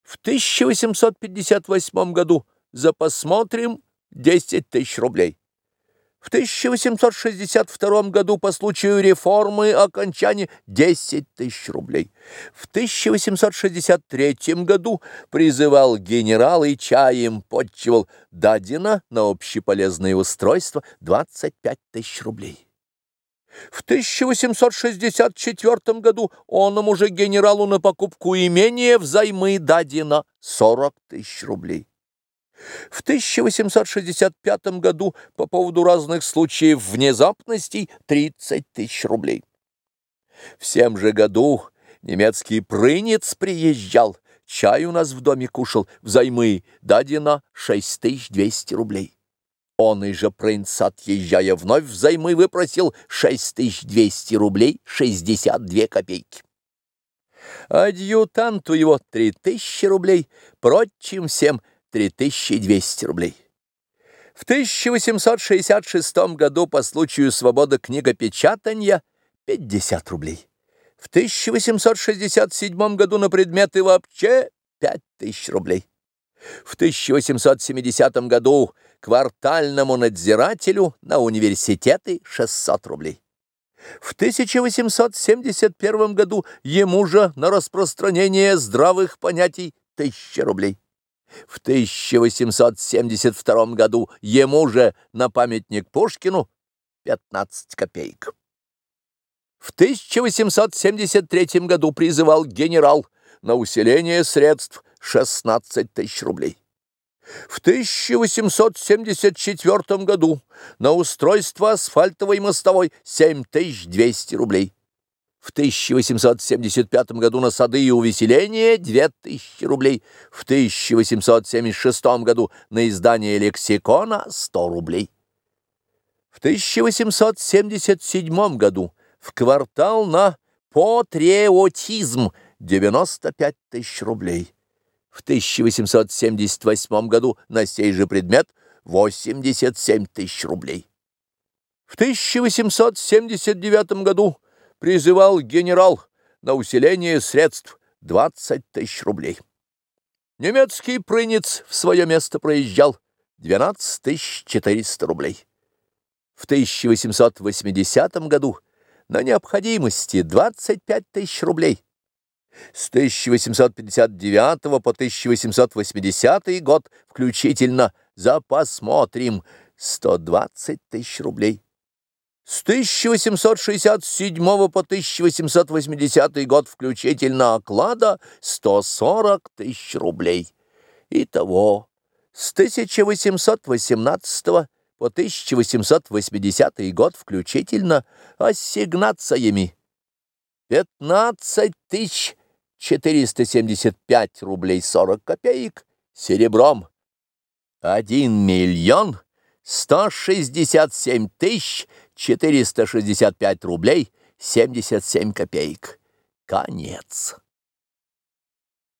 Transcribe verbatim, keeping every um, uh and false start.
В тысяча восемьсот пятьдесят восьмом году за «Посмотрим» десять тысяч рублей. В тысяча восемьсот шестьдесят втором году по случаю реформы окончания десять тысяч рублей. В тысяча восемьсот шестьдесят третьем году призывал генерал и чаем подчивал дадено на общеполезное устройство двадцать пять тысяч рублей. В тысяча восемьсот шестьдесят четвёртом году оному же генералу на покупку имения взаймы дадено сорок тысяч рублей. В тысяча восемьсот шестьдесят пятом году по поводу разных случаев внезапностей тридцать тысяч рублей. В сем же году немецкий прынец приезжал, чай у нас в доме кушал, взаймы дадено шесть тысяч двести рублей. Он и же принц, отъезжая вновь взаймы, выпросил шесть тысяч двести рублей шестьдесят две копейки. Адъютанту его три тысячи рублей, прочим всем три тысячи двести рублей. В тысяча восемьсот шестьдесят шестом году по случаю свободы книгопечатания пятьдесят рублей. В тысяча восемьсот шестьдесят седьмом году на предметы вообще пять тысяч рублей. В тысяча восемьсот семидесятом году квартальному надзирателю на университеты шестьсот рублей. В тысяча восемьсот семьдесят первом году ему же на распространение здравых понятий тысяча рублей. В тысяча восемьсот семьдесят втором году ему же на памятник Пушкину пятнадцать копеек. В тысяча восемьсот семьдесят третьем году призывал генерал на усиление средств шестнадцать тысяч рублей. В тысяча восемьсот семьдесят четвёртом году на устройство асфальтовой мостовой семь тысяч двести рублей. В тысяча восемьсот семьдесят пятом году на сады и увеселение две тысячи рублей. В тысяча восемьсот семьдесят шестом году на издание лексикона сто рублей. В тысяча восемьсот семьдесят седьмом году в квартал на патриотизм девяносто пять тысяч рублей. В тысяча восемьсот семьдесят восьмом году на сей же предмет восемьдесят семь тысяч рублей. В тысяча восемьсот семьдесят девятом году призывал генерал на усиление средств двадцать тысяч рублей. Немецкий прынец в свое место проезжал двенадцать тысяч четыреста рублей. В тысяча восемьсот восьмидесятом году на необходимости двадцать пять тысяч рублей. С тысяча восемьсот пятьдесят девятого по тысяча восемьсот восьмидесятый год включительно за «Посмотрим» сто двадцать тысяч рублей. С тысяча восемьсот шестьдесят седьмого по тысяча восемьсот восьмидесятый год включительно оклада сто сорок тысяч рублей. Итого с тысяча восемьсот восемнадцатого по тысяча восемьсот восьмидесятый год включительно ассигнациями пятнадцать тысяч четыреста семьдесят пять рублей сорок копеек, серебром один миллион сто шестьдесят семь тысяч четыреста шестьдесят пять рублей семьдесят семь копеек. Конец.